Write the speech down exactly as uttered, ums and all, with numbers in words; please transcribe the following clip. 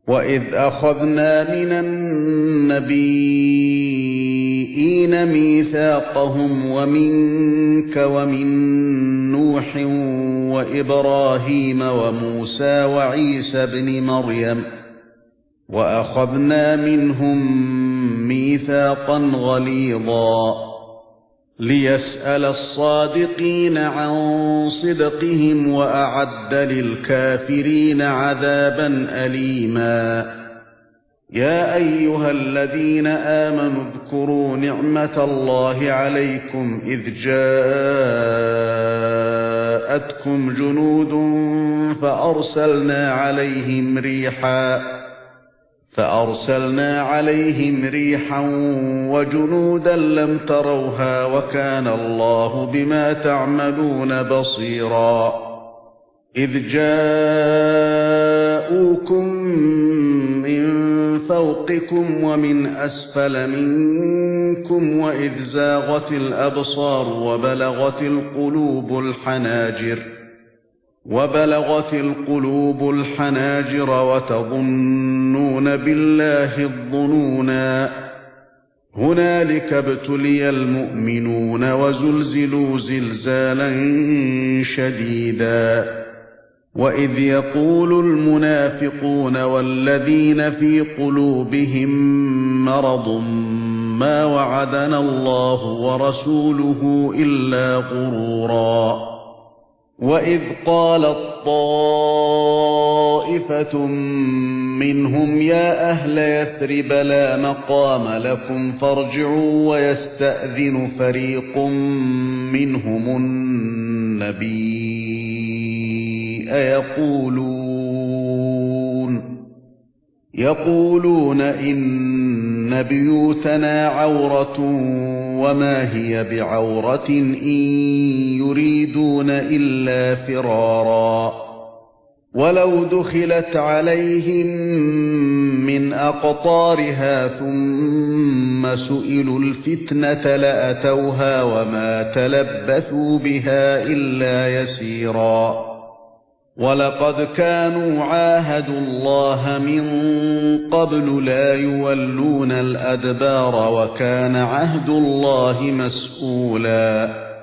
وَإِذْ أَخَذْنَا مِنَ النَّبِيِّينَ مِيثَاقَهُمْ وَمِنكَ وَمِن نُّوحٍ وَإِبْرَاهِيمَ وَمُوسَى وَعِيسَى ابْنِ مَرْيَمَ وَأَخَذْنَا مِنْهُم مِّيثَاقًا غَلِيظًا لِيَسْأَلَ الصَّادِقِينَ عَن صِدْقِهِمْ وَأَعَدَّ لِلْكَافِرِينَ عَذَابًا أَلِيمًا. يَا أَيُّهَا الَّذِينَ آمَنُوا اذْكُرُوا نِعْمَةَ اللَّهِ عَلَيْكُمْ إِذْ جَاءَتْكُمْ جُنُودٌ فَأَرْسَلْنَا عَلَيْهِمْ رِيحًا فَأَرْسَلْنَا عَلَيْهِمْ رِيحًا وَجُنُودًا لَّمْ تَرَوْهَا وَكَانَ اللَّهُ بِمَا تَعْمَلُونَ بَصِيرًا. إِذْ جَاءُوكُم مِّن فَوْقِكُمْ وَمِنْ أَسْفَلَ مِنكُمْ وَإِذْ زَاغَتِ الْأَبْصَارُ وَبَلَغَتِ الْقُلُوبُ الْحَنَاجِرَ وَبَلَغَتِ الْقُلُوبُ الْحَنَاجِرَ وَتَظُنُّونَ بِاللَّهِ الظُّنُونَا. هُنَالِكَ ابْتُلِيَ الْمُؤْمِنُونَ وَزُلْزِلُوا زِلْزَالًا شَدِيدًا. وَإِذْ يَقُولُ الْمُنَافِقُونَ وَالَّذِينَ فِي قُلُوبِهِم مَّرَضٌ مَّا وَعَدَنَا اللَّهُ وَرَسُولُهُ إِلَّا غُرُورًا. وَإِذْ قَالَت طَّائِفَةٌ مِّنْهُمْ يَا أَهْلَ يَثْرِبَ لَا مَقَامَ لَكُمْ فَارْجِعُوا وَيَسْتَأْذِنُ فَرِيقٌ مِّنْهُمُ النَّبِيَّ يَقُولُونَ يَقُولُونَ إِنَّ بِيُوتَنَا عَوْرَةٌ وَمَا هِيَ بِعَوْرَةٍ إِن يُرِيدُونَ إِلَّا فِرَارًا. وَلَوْ دُخِلَتْ عَلَيْهِم مِّنْ أَقْطَارِهَا ثُمَّ سُئِلُوا الْفِتْنَةَ لَأَتَوْهَا وَمَا تَلَبَّثُوا بِهَا إِلَّا يَسِيرًا. وَلَقَدْ كَانُوا عَاهَدُوا اللَّهَ مِن قَبْلُ لَا يُوَلُّونَ الْأَدْبَارَ وَكَانَ عَهْدُ اللَّهِ مَسْئُولًا.